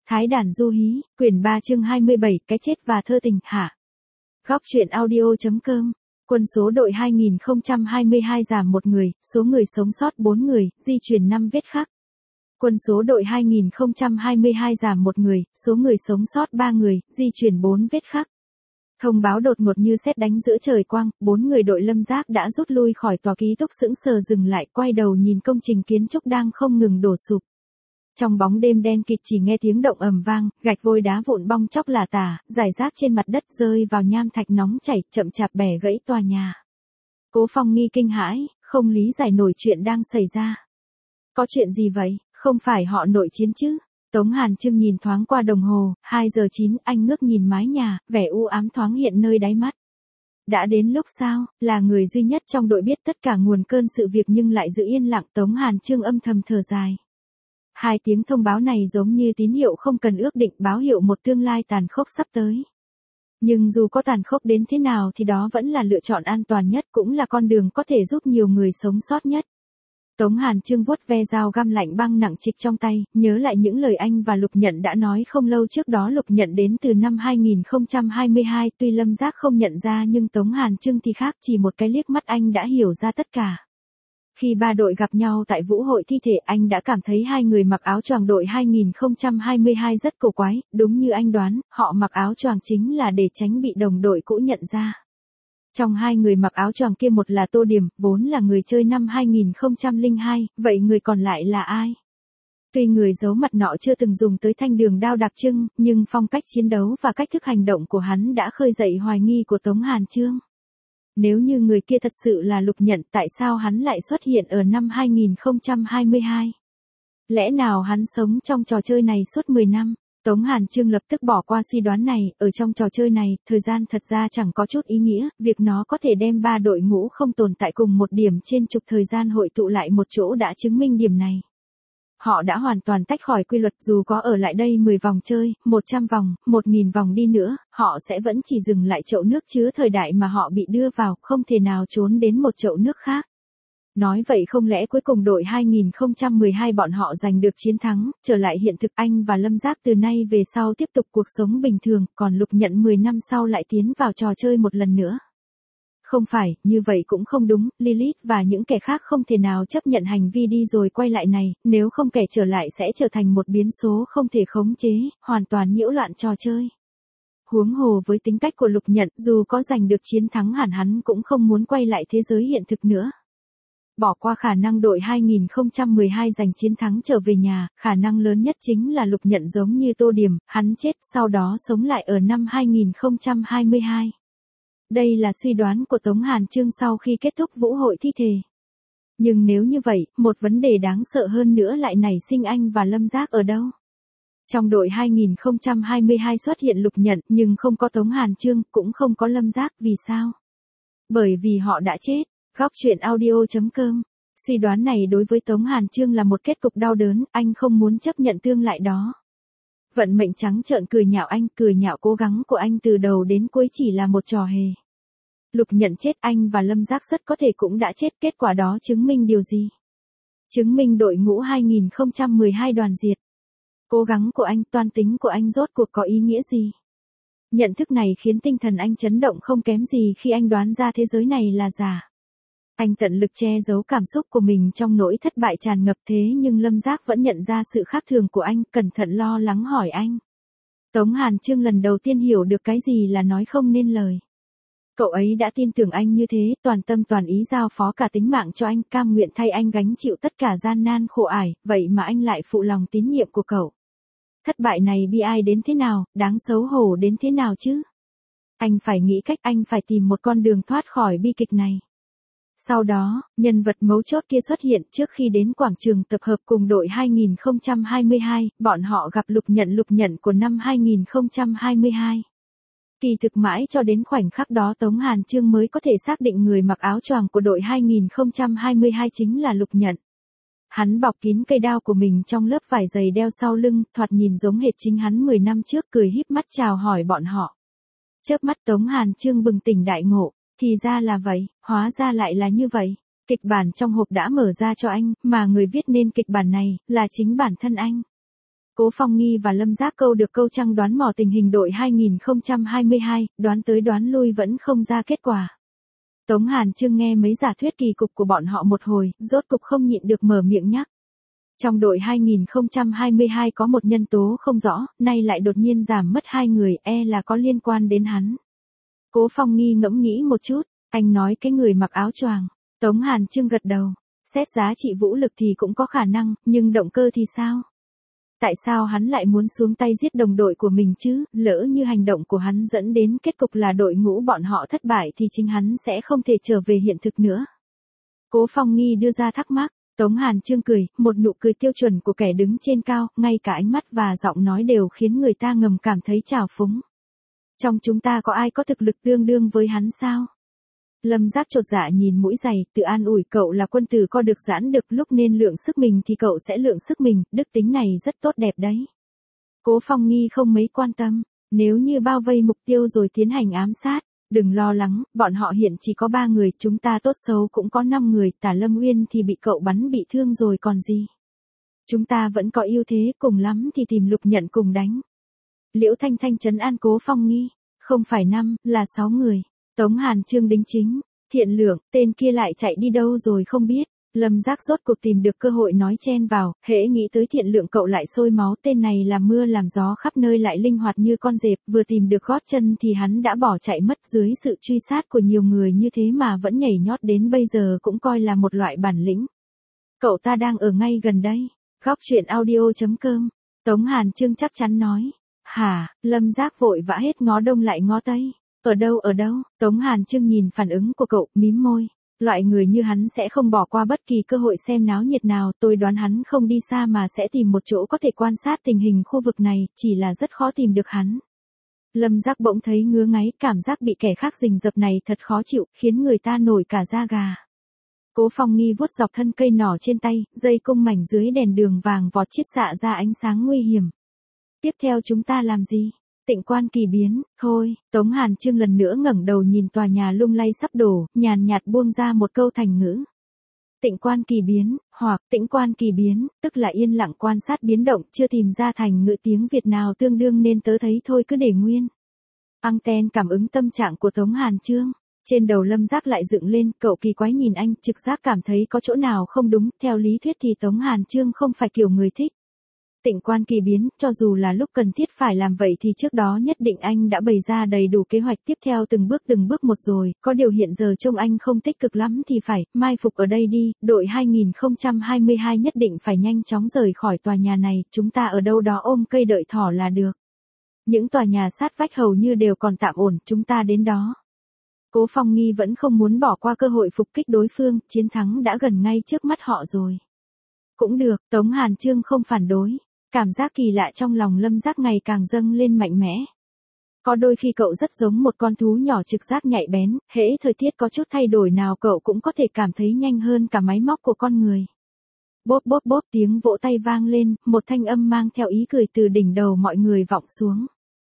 Thái đàn du hí, quyển 3 chương 27, cái chết và thơ tình, hạ. Góc truyện audio.com. Quân số đội 2022 giảm 1 người, số người sống sót 4 người, di chuyển 5 vết khắc. Quân số đội 2022 giảm 1 người, số người sống sót 3 người, di chuyển 4 vết khắc. Thông báo đột ngột như sét đánh giữa trời quang, 4 người đội lâm giác đã rút lui khỏi tòa ký túc sững sờ dừng lại, quay đầu nhìn công trình kiến trúc đang không ngừng đổ sụp. Trong bóng đêm đen kịt chỉ nghe tiếng động ầm vang, gạch vôi đá vụn bong chóc lả tả, rải rác trên mặt đất rơi vào nham thạch nóng chảy, chậm chạp bẻ gãy tòa nhà. Cố Phong nghi kinh hãi, không lý giải nổi chuyện đang xảy ra. Có chuyện gì vậy, không phải họ nội chiến chứ? Tống Hàn Trưng nhìn thoáng qua đồng hồ, 2 giờ 9, anh ngước nhìn mái nhà, vẻ u ám thoáng hiện nơi đáy mắt. Đã đến lúc sao, là người duy nhất trong đội biết tất cả nguồn cơn sự việc nhưng lại giữ yên lặng. Tống Hàn Trưng âm thầm thở dài. 2 tiếng thông báo này giống như tín hiệu không cần ước định, báo hiệu một tương lai tàn khốc sắp tới. Nhưng dù có tàn khốc đến thế nào thì đó vẫn là lựa chọn an toàn nhất, cũng là con đường có thể giúp nhiều người sống sót nhất. Tống Hàn Trưng vuốt ve dao găm lạnh băng nặng trịch trong tay, nhớ lại những lời anh và Lục Nhận đã nói không lâu trước đó. Lục Nhận đến từ năm 2022, tuy lâm giác không nhận ra nhưng Tống Hàn Trưng thì khác, chỉ một cái liếc mắt anh đã hiểu ra tất cả. Khi ba đội gặp nhau tại Vũ hội thi thể, anh đã cảm thấy 2 người mặc áo choàng đội 2022 rất cổ quái, đúng như anh đoán, họ mặc áo choàng chính là để tránh bị đồng đội cũ nhận ra. Trong 2 người mặc áo choàng kia, một là Tô Điểm, vốn là người chơi năm 2002, vậy người còn lại là ai? Tuy người giấu mặt nọ chưa từng dùng tới thanh đường đao đặc trưng, nhưng phong cách chiến đấu và cách thức hành động của hắn đã khơi dậy hoài nghi của Tống Hàn Trương. Nếu như người kia thật sự là Lục Nhận, tại sao hắn lại xuất hiện ở năm 2022? Lẽ nào hắn sống trong trò chơi này suốt 10 năm? Tống Hàn Trương lập tức bỏ qua suy đoán này, ở trong trò chơi này, thời gian thật ra chẳng có chút ý nghĩa, việc nó có thể đem 3 đội ngũ không tồn tại cùng một điểm trên trục thời gian hội tụ lại một chỗ đã chứng minh điểm này. Họ đã hoàn toàn tách khỏi quy luật, dù có ở lại đây 10 vòng chơi, 100 vòng, 1000 vòng đi nữa, họ sẽ vẫn chỉ dừng lại chậu nước chứa thời đại mà họ bị đưa vào, không thể nào trốn đến một chậu nước khác. Nói vậy không lẽ cuối cùng đội 2012 bọn họ giành được chiến thắng, trở lại hiện thực, anh và Lâm Giác từ nay về sau tiếp tục cuộc sống bình thường, còn Lục Nhận 10 năm sau lại tiến vào trò chơi một lần nữa? Không phải, như vậy cũng không đúng, Lilith và những kẻ khác không thể nào chấp nhận hành vi đi rồi quay lại này, nếu không kẻ trở lại sẽ trở thành một biến số không thể khống chế, hoàn toàn nhiễu loạn trò chơi. Huống hồ với tính cách của Lục Nhận, dù có giành được chiến thắng hẳn hắn cũng không muốn quay lại thế giới hiện thực nữa. Bỏ qua khả năng đội 2012 giành chiến thắng trở về nhà, khả năng lớn nhất chính là Lục Nhận giống như Tô Điểm, hắn chết sau đó sống lại ở năm 2022. Đây là suy đoán của Tống Hàn Trương sau khi kết thúc Vũ hội thi thể. Nhưng nếu như vậy, một vấn đề đáng sợ hơn nữa lại nảy sinh, anh và Lâm Giác ở đâu? Trong đội 2022 xuất hiện Lục Nhận, nhưng không có Tống Hàn Trương, cũng không có Lâm Giác, vì sao? Bởi vì họ đã chết. Góc truyện audio.com. Suy đoán này đối với Tống Hàn Trương là một kết cục đau đớn, anh không muốn chấp nhận tương lại đó. Vận mệnh trắng trợn cười nhạo anh, cười nhạo cố gắng của anh từ đầu đến cuối chỉ là một trò hề. Lục Nhận chết, anh và Lâm Giác rất có thể cũng đã chết, kết quả đó chứng minh điều gì? Chứng minh đội ngũ 2012 đoàn diệt. Cố gắng của anh, toan tính của anh rốt cuộc có ý nghĩa gì? Nhận thức này khiến tinh thần anh chấn động không kém gì khi anh đoán ra thế giới này là giả. Anh tận lực che giấu cảm xúc của mình trong nỗi thất bại tràn ngập, thế nhưng Lâm Giác vẫn nhận ra sự khác thường của anh, cẩn thận lo lắng hỏi anh. Tống Hàn Trương lần đầu tiên hiểu được cái gì là nói không nên lời. Cậu ấy đã tin tưởng anh như thế, toàn tâm toàn ý giao phó cả tính mạng cho anh, cam nguyện thay anh gánh chịu tất cả gian nan khổ ải, vậy mà anh lại phụ lòng tín nhiệm của cậu. Thất bại này bi ai đến thế nào, đáng xấu hổ đến thế nào chứ? Anh phải nghĩ cách, anh phải tìm một con đường thoát khỏi bi kịch này. Sau đó, nhân vật mấu chốt kia xuất hiện. Trước khi đến quảng trường tập hợp cùng đội 2022, bọn họ gặp Lục Nhận của năm 2022. Kỳ thực mãi cho đến khoảnh khắc đó Tống Hàn Trương mới có thể xác định người mặc áo choàng của đội 2022 chính là Lục Nhận. Hắn bọc kín cây đao của mình trong lớp vải dày đeo sau lưng, thoạt nhìn giống hệt chính hắn 10 năm trước, cười híp mắt chào hỏi bọn họ. Chớp mắt Tống Hàn Trương bừng tỉnh đại ngộ. Thì ra là vậy, hóa ra lại là như vậy. Kịch bản trong hộp đã mở ra cho anh, mà người viết nên kịch bản này, là chính bản thân anh. Cố Phong Nghi và Lâm Giác câu được câu trăng đoán mò tình hình đội 2022, đoán tới đoán lui vẫn không ra kết quả. Tống Hàn Chương nghe mấy giả thuyết kỳ cục của bọn họ một hồi, rốt cục không nhịn được mở miệng nhắc. Trong đội 2022 có một nhân tố không rõ, nay lại đột nhiên giảm mất 2 người, là có liên quan đến hắn. Cố Phong Nghi ngẫm nghĩ một chút, anh nói cái người mặc áo choàng. Tống Hàn Chương gật đầu, xét giá trị vũ lực thì cũng có khả năng, nhưng động cơ thì sao? Tại sao hắn lại muốn xuống tay giết đồng đội của mình chứ, lỡ như hành động của hắn dẫn đến kết cục là đội ngũ bọn họ thất bại thì chính hắn sẽ không thể trở về hiện thực nữa. Cố Phong Nghi đưa ra thắc mắc, Tống Hàn Chương cười, một nụ cười tiêu chuẩn của kẻ đứng trên cao, ngay cả ánh mắt và giọng nói đều khiến người ta ngầm cảm thấy trào phúng. Trong chúng ta có ai có thực lực tương đương với hắn sao? Lâm Giác chột dạ nhìn mũi giày, tự an ủi cậu là quân tử co được giãn được, lúc nên lượng sức mình thì cậu sẽ lượng sức mình, đức tính này rất tốt đẹp đấy. Cố Phong Nghi không mấy quan tâm, nếu như bao vây mục tiêu rồi tiến hành ám sát, đừng lo lắng, bọn họ hiện chỉ có 3 người, chúng ta tốt xấu cũng có 5 người, Tả Lâm Uyên thì bị cậu bắn bị thương rồi còn gì. Chúng ta vẫn có ưu thế, cùng lắm thì tìm Lục Nhận cùng đánh. Liễu Thanh Thanh trấn an Cố Phong Nghi, không phải 5, là 6 người. Tống Hàn Chương đính chính, Thiện Lượng, tên kia lại chạy đi đâu rồi không biết. Lâm Giác rốt cuộc tìm được cơ hội nói chen vào, hễ nghĩ tới Thiện Lượng cậu lại sôi máu, tên này làm mưa làm gió khắp nơi lại linh hoạt như con dẹp, vừa tìm được gót chân thì hắn đã bỏ chạy mất, dưới sự truy sát của nhiều người như thế mà vẫn nhảy nhót đến bây giờ cũng coi là một loại bản lĩnh. Cậu ta đang ở ngay gần đây. Góc truyện audio.com. Tống Hàn Chương chắc chắn nói. Hả? Lâm Giác vội vã hết ngó đông lại ngó tây. Ở đâu? Tống Hàn Chương nhìn phản ứng của cậu, mím môi. Loại người như hắn sẽ không bỏ qua bất kỳ cơ hội xem náo nhiệt nào, tôi đoán hắn không đi xa mà sẽ tìm một chỗ có thể quan sát tình hình khu vực này, chỉ là rất khó tìm được hắn. Lâm Giác bỗng thấy ngứa ngáy, cảm giác bị kẻ khác rình rập này thật khó chịu, khiến người ta nổi cả da gà. Cố Phong Nghi vuốt dọc thân cây nỏ trên tay, dây cung mảnh dưới đèn đường vàng vọt chiết xạ ra ánh sáng nguy hiểm. Tiếp theo chúng ta làm gì? Tịnh Quan Kỳ Biến, thôi. Tống Hàn Chương lần nữa ngẩng đầu nhìn tòa nhà lung lay sắp đổ, nhàn nhạt buông ra một câu thành ngữ. Tịnh Quan Kỳ Biến, hoặc Tĩnh Quan Kỳ Biến, tức là yên lặng quan sát biến động, chưa tìm ra thành ngữ tiếng Việt nào tương đương nên tớ thấy thôi cứ để nguyên. Anten cảm ứng tâm trạng của Tống Hàn Chương. Trên đầu Lâm Giác lại dựng lên, cậu kỳ quái nhìn anh, trực giác cảm thấy có chỗ nào không đúng, theo lý thuyết thì Tống Hàn Chương không phải kiểu người thích. Tịnh Quan Kỳ Biến, cho dù là lúc cần thiết phải làm vậy thì trước đó nhất định anh đã bày ra đầy đủ kế hoạch tiếp theo từng bước một rồi, có điều hiện giờ trông anh không tích cực lắm thì phải, mai phục ở đây đi, đội 2022 nhất định phải nhanh chóng rời khỏi tòa nhà này, chúng ta ở đâu đó ôm cây đợi thỏ là được. Những tòa nhà sát vách hầu như đều còn tạm ổn, chúng ta đến đó. Cố Phong Nghi vẫn không muốn bỏ qua cơ hội phục kích đối phương, chiến thắng đã gần ngay trước mắt họ rồi. Cũng được, Tống Hàn Chương không phản đối. Cảm giác kỳ lạ trong lòng Lâm Giác ngày càng dâng lên mạnh mẽ. Có đôi khi cậu rất giống một con thú nhỏ trực giác nhạy bén, hễ thời tiết có chút thay đổi nào cậu cũng có thể cảm thấy nhanh hơn cả máy móc của con người. Bốp bốp bốp tiếng vỗ tay vang lên, một thanh âm mang theo ý cười từ đỉnh đầu mọi người vọng xuống.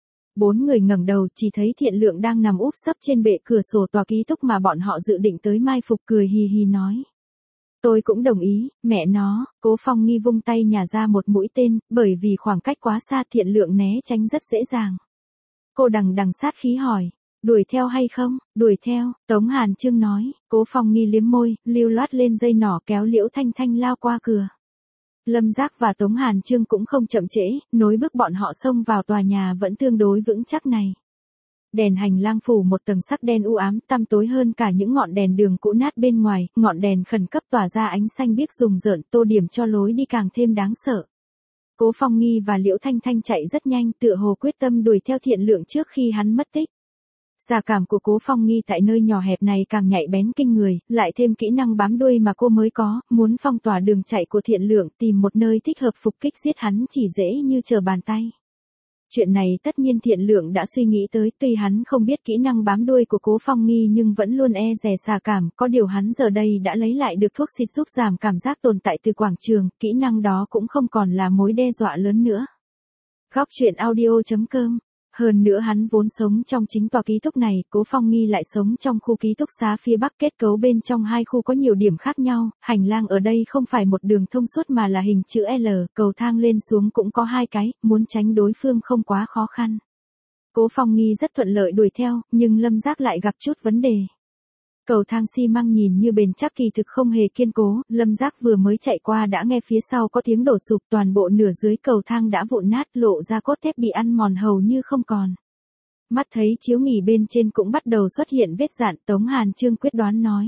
4 người ngẩng đầu chỉ thấy Thiện Lượng đang nằm úp sấp trên bệ cửa sổ tòa ký túc mà bọn họ dự định tới mai phục, cười hì hì nói. Tôi cũng đồng ý, mẹ nó. Cố Phong Nghi vung tay nhả ra một mũi tên, bởi vì khoảng cách quá xa Thiện Lượng né tránh rất dễ dàng. Cô đằng sát khí hỏi, đuổi theo hay không? Đuổi theo, Tống Hàn Chương nói. Cố Phong Nghi liếm môi, lưu loát lên dây nỏ kéo Liễu Thanh Thanh lao qua cửa. Lâm Giác và Tống Hàn Chương cũng không chậm trễ, nối bước bọn họ xông vào tòa nhà vẫn tương đối vững chắc này. Đèn hành lang phủ một tầng sắc đen u ám, tăm tối hơn cả những ngọn đèn đường cũ nát bên ngoài, ngọn đèn khẩn cấp tỏa ra ánh xanh biếc rùng rợn, tô điểm cho lối đi càng thêm đáng sợ. Cố Phong Nghi và Liễu Thanh Thanh chạy rất nhanh, tựa hồ quyết tâm đuổi theo Thiện Lượng trước khi hắn mất tích. Giả cảm của Cố Phong Nghi tại nơi nhỏ hẹp này càng nhạy bén kinh người, lại thêm kỹ năng bám đuôi mà cô mới có, muốn phong tỏa đường chạy của Thiện Lượng, tìm một nơi thích hợp phục kích giết hắn chỉ dễ như trở bàn tay. Chuyện này tất nhiên Thiện Lượng đã suy nghĩ tới, tuy hắn không biết kỹ năng bám đuôi của Cố Phong Nghi nhưng vẫn luôn e dè xà cảm, có điều hắn giờ đây đã lấy lại được thuốc xịt giúp giảm cảm giác tồn tại từ quảng trường, kỹ năng đó cũng không còn là mối đe dọa lớn nữa. Góc truyện audio.com Hơn nữa hắn vốn sống trong chính tòa ký túc này, Cố Phong Nghi lại sống trong khu ký túc xá phía bắc, kết cấu bên trong hai khu có nhiều điểm khác nhau, hành lang ở đây không phải một đường thông suốt mà là hình chữ L, cầu thang lên xuống cũng có hai cái, muốn tránh đối phương không quá khó khăn. Cố Phong Nghi rất thuận lợi đuổi theo, nhưng Lâm Giác lại gặp chút vấn đề. Cầu thang xi măng nhìn như bền chắc kỳ thực không hề kiên cố, Lâm Giác vừa mới chạy qua đã nghe phía sau có tiếng đổ sụp, toàn bộ nửa dưới cầu thang đã vụn nát, lộ ra cốt thép bị ăn mòn hầu như không còn. Mắt thấy chiếu nghỉ bên trên cũng bắt đầu xuất hiện vết dạn, Tống Hàn Trương quyết đoán nói.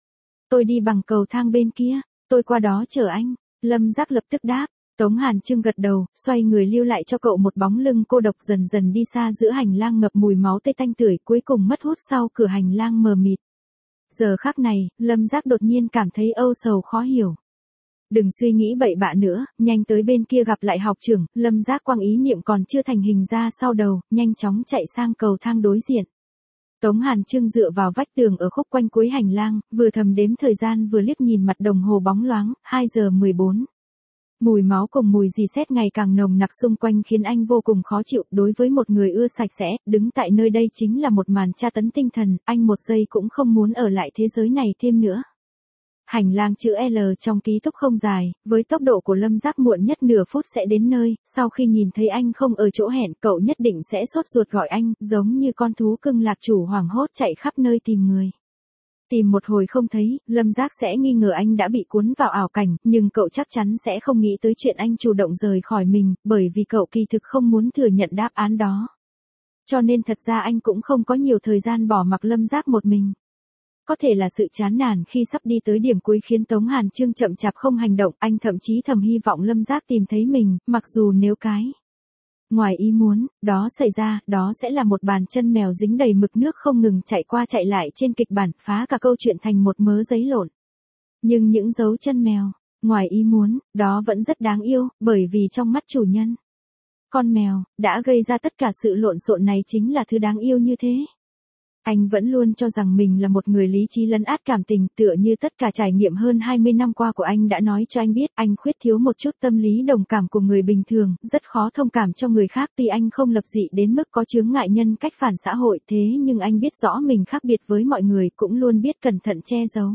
Tôi đi bằng cầu thang bên kia, tôi qua đó chờ anh. Lâm Giác lập tức đáp. Tống Hàn Trương gật đầu, xoay người lưu lại cho cậu một bóng lưng cô độc, dần dần đi xa giữa hành lang ngập mùi máu tươi tanh tưởi, cuối cùng mất hút sau cửa hành lang mờ mịt. Giờ khắc này, Lâm Giác đột nhiên cảm thấy âu sầu khó hiểu. Đừng suy nghĩ bậy bạ nữa, nhanh tới bên kia gặp lại học trưởng. Lâm Giác quăng ý niệm còn chưa thành hình ra sau đầu, nhanh chóng chạy sang cầu thang đối diện. Tống Hàn Trương dựa vào vách tường ở khúc quanh cuối hành lang, vừa thầm đếm thời gian vừa liếc nhìn mặt đồng hồ bóng loáng, 2 giờ 14. Mùi máu cùng mùi rỉ sét ngày càng nồng nặc xung quanh khiến anh vô cùng khó chịu, đối với một người ưa sạch sẽ, đứng tại nơi đây chính là một màn tra tấn tinh thần, anh một giây cũng không muốn ở lại thế giới này thêm nữa. Hành lang chữ L trong ký túc không dài, với tốc độ của Lâm Giác muộn nhất nửa phút sẽ đến nơi, sau khi nhìn thấy anh không ở chỗ hẹn, cậu nhất định sẽ sốt ruột gọi anh, giống như con thú cưng lạc chủ hoảng hốt chạy khắp nơi tìm người. Tìm một hồi không thấy, Lâm Giác sẽ nghi ngờ anh đã bị cuốn vào ảo cảnh, nhưng cậu chắc chắn sẽ không nghĩ tới chuyện anh chủ động rời khỏi mình, bởi vì cậu kỳ thực không muốn thừa nhận đáp án đó. Cho nên thật ra anh cũng không có nhiều thời gian bỏ mặc Lâm Giác một mình. Có thể là sự chán nản khi sắp đi tới điểm cuối khiến Tống Hàn Trương chậm chạp không hành động, anh thậm chí thầm hy vọng Lâm Giác tìm thấy mình, mặc dù nếu cái ngoài ý muốn, đó xảy ra, đó sẽ là một bàn chân mèo dính đầy mực nước không ngừng chạy qua chạy lại trên kịch bản, phá cả câu chuyện thành một mớ giấy lộn. Nhưng những dấu chân mèo, ngoài ý muốn, đó vẫn rất đáng yêu, bởi vì trong mắt chủ nhân, con mèo, đã gây ra tất cả sự lộn xộn này chính là thứ đáng yêu như thế. Anh vẫn luôn cho rằng mình là một người lý trí lấn át cảm tình, tựa như tất cả trải nghiệm hơn 20 năm qua của anh đã nói cho anh biết, anh khuyết thiếu một chút tâm lý đồng cảm của người bình thường, rất khó thông cảm cho người khác, tuy anh không lập dị đến mức có chướng ngại nhân cách phản xã hội, thế nhưng anh biết rõ mình khác biệt với mọi người, cũng luôn biết cẩn thận che giấu.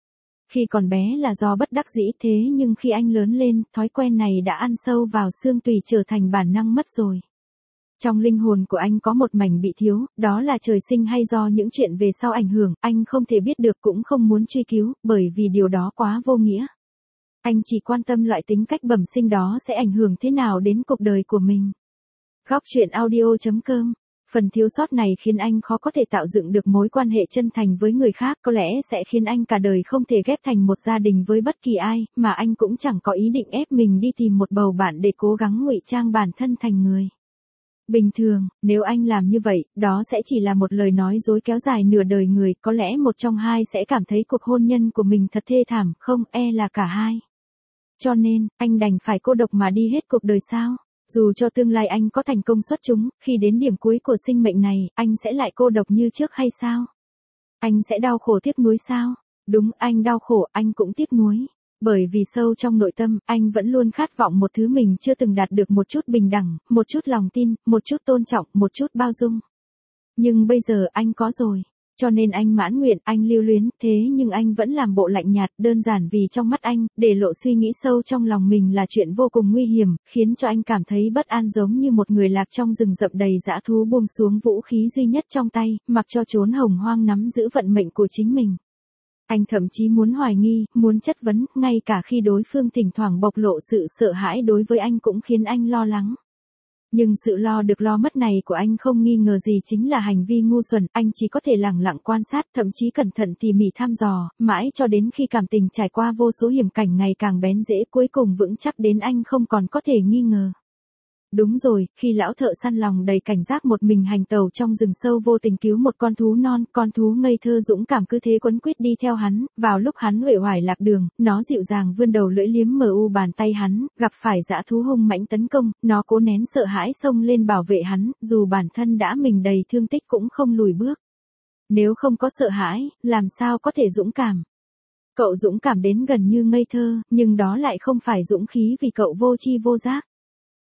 Khi còn bé là do bất đắc dĩ, thế nhưng khi anh lớn lên, thói quen này đã ăn sâu vào xương tủy, trở thành bản năng mất rồi. Trong linh hồn của anh có một mảnh bị thiếu, đó là trời sinh hay do những chuyện về sau ảnh hưởng, anh không thể biết được cũng không muốn truy cứu, bởi vì điều đó quá vô nghĩa. Anh chỉ quan tâm loại tính cách bẩm sinh đó sẽ ảnh hưởng thế nào đến cuộc đời của mình. Góc truyện audio.com. Phần thiếu sót này khiến anh khó có thể tạo dựng được mối quan hệ chân thành với người khác, có lẽ sẽ khiến anh cả đời không thể ghép thành một gia đình với bất kỳ ai, mà anh cũng chẳng có ý định ép mình đi tìm một bầu bạn để cố gắng ngụy trang bản thân thành người bình thường. Nếu anh làm như vậy, đó sẽ chỉ là một lời nói dối kéo dài nửa đời người, có lẽ một trong hai sẽ cảm thấy cuộc hôn nhân của mình thật thê thảm, không, là cả hai. Cho nên, anh đành phải cô độc mà đi hết cuộc đời sao? Dù cho tương lai anh có thành công xuất chúng, khi đến điểm cuối của sinh mệnh này, anh sẽ lại cô độc như trước hay sao? Anh sẽ đau khổ tiếc nuối sao? Đúng, anh đau khổ, anh cũng tiếc nuối. Bởi vì sâu trong nội tâm, anh vẫn luôn khát vọng một thứ mình chưa từng đạt được, một chút bình đẳng, một chút lòng tin, một chút tôn trọng, một chút bao dung. Nhưng bây giờ anh có rồi. Cho nên anh mãn nguyện, anh lưu luyến, thế nhưng anh vẫn làm bộ lạnh nhạt, đơn giản vì trong mắt anh, để lộ suy nghĩ sâu trong lòng mình là chuyện vô cùng nguy hiểm, khiến cho anh cảm thấy bất an, giống như một người lạc trong rừng rậm đầy dã thú buông xuống vũ khí duy nhất trong tay, mặc cho chốn hồng hoang nắm giữ vận mệnh của chính mình. Anh thậm chí muốn hoài nghi, muốn chất vấn, ngay cả khi đối phương thỉnh thoảng bộc lộ sự sợ hãi đối với anh cũng khiến anh lo lắng. Nhưng sự lo được lo mất này của anh không nghi ngờ gì chính là hành vi ngu xuẩn, anh chỉ có thể lẳng lặng quan sát, thậm chí cẩn thận tỉ mỉ thăm dò, mãi cho đến khi cảm tình trải qua vô số hiểm cảnh ngày càng bén rễ, cuối cùng vững chắc đến anh không còn có thể nghi ngờ. Đúng rồi, khi lão thợ săn lòng đầy cảnh giác một mình hành tàu trong rừng sâu vô tình cứu một con thú non, con thú ngây thơ dũng cảm cứ thế quấn quýt đi theo hắn, vào lúc hắn uể oải lạc đường, nó dịu dàng vươn đầu lưỡi liếm bàn tay hắn, gặp phải dã thú hung mãnh tấn công, nó cố nén sợ hãi xông lên bảo vệ hắn, dù bản thân đã mình đầy thương tích cũng không lùi bước. Nếu không có sợ hãi, làm sao có thể dũng cảm? Cậu dũng cảm đến gần như ngây thơ, nhưng đó lại không phải dũng khí vì cậu vô tri vô giác.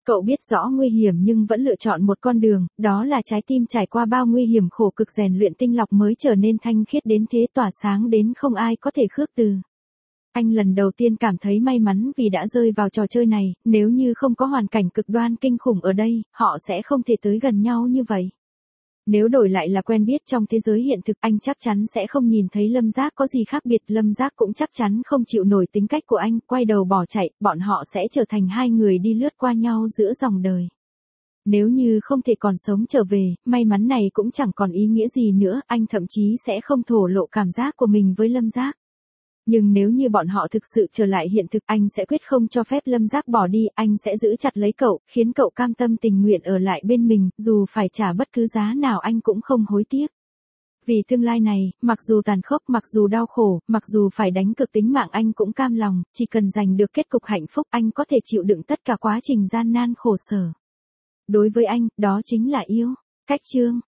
Cậu biết rõ nguy hiểm nhưng vẫn lựa chọn một con đường, đó là trái tim trải qua bao nguy hiểm khổ cực rèn luyện tinh lọc mới trở nên thanh khiết đến thế, tỏa sáng đến không ai có thể khước từ. Anh lần đầu tiên cảm thấy may mắn vì đã rơi vào trò chơi này, nếu như không có hoàn cảnh cực đoan kinh khủng ở đây, họ sẽ không thể tới gần nhau như vậy. Nếu đổi lại là quen biết trong thế giới hiện thực, anh chắc chắn sẽ không nhìn thấy Lâm Giác có gì khác biệt, Lâm Giác cũng chắc chắn không chịu nổi tính cách của anh, quay đầu bỏ chạy, bọn họ sẽ trở thành hai người đi lướt qua nhau giữa dòng đời. Nếu như không thể còn sống trở về, may mắn này cũng chẳng còn ý nghĩa gì nữa, anh thậm chí sẽ không thổ lộ cảm giác của mình với Lâm Giác. Nhưng nếu như bọn họ thực sự trở lại hiện thực, anh sẽ quyết không cho phép Lâm Giác bỏ đi, anh sẽ giữ chặt lấy cậu, khiến cậu cam tâm tình nguyện ở lại bên mình, dù phải trả bất cứ giá nào anh cũng không hối tiếc. Vì tương lai này, mặc dù tàn khốc, mặc dù đau khổ, mặc dù phải đánh cược tính mạng anh cũng cam lòng, chỉ cần giành được kết cục hạnh phúc anh có thể chịu đựng tất cả quá trình gian nan khổ sở. Đối với anh, đó chính là yêu. Cách chương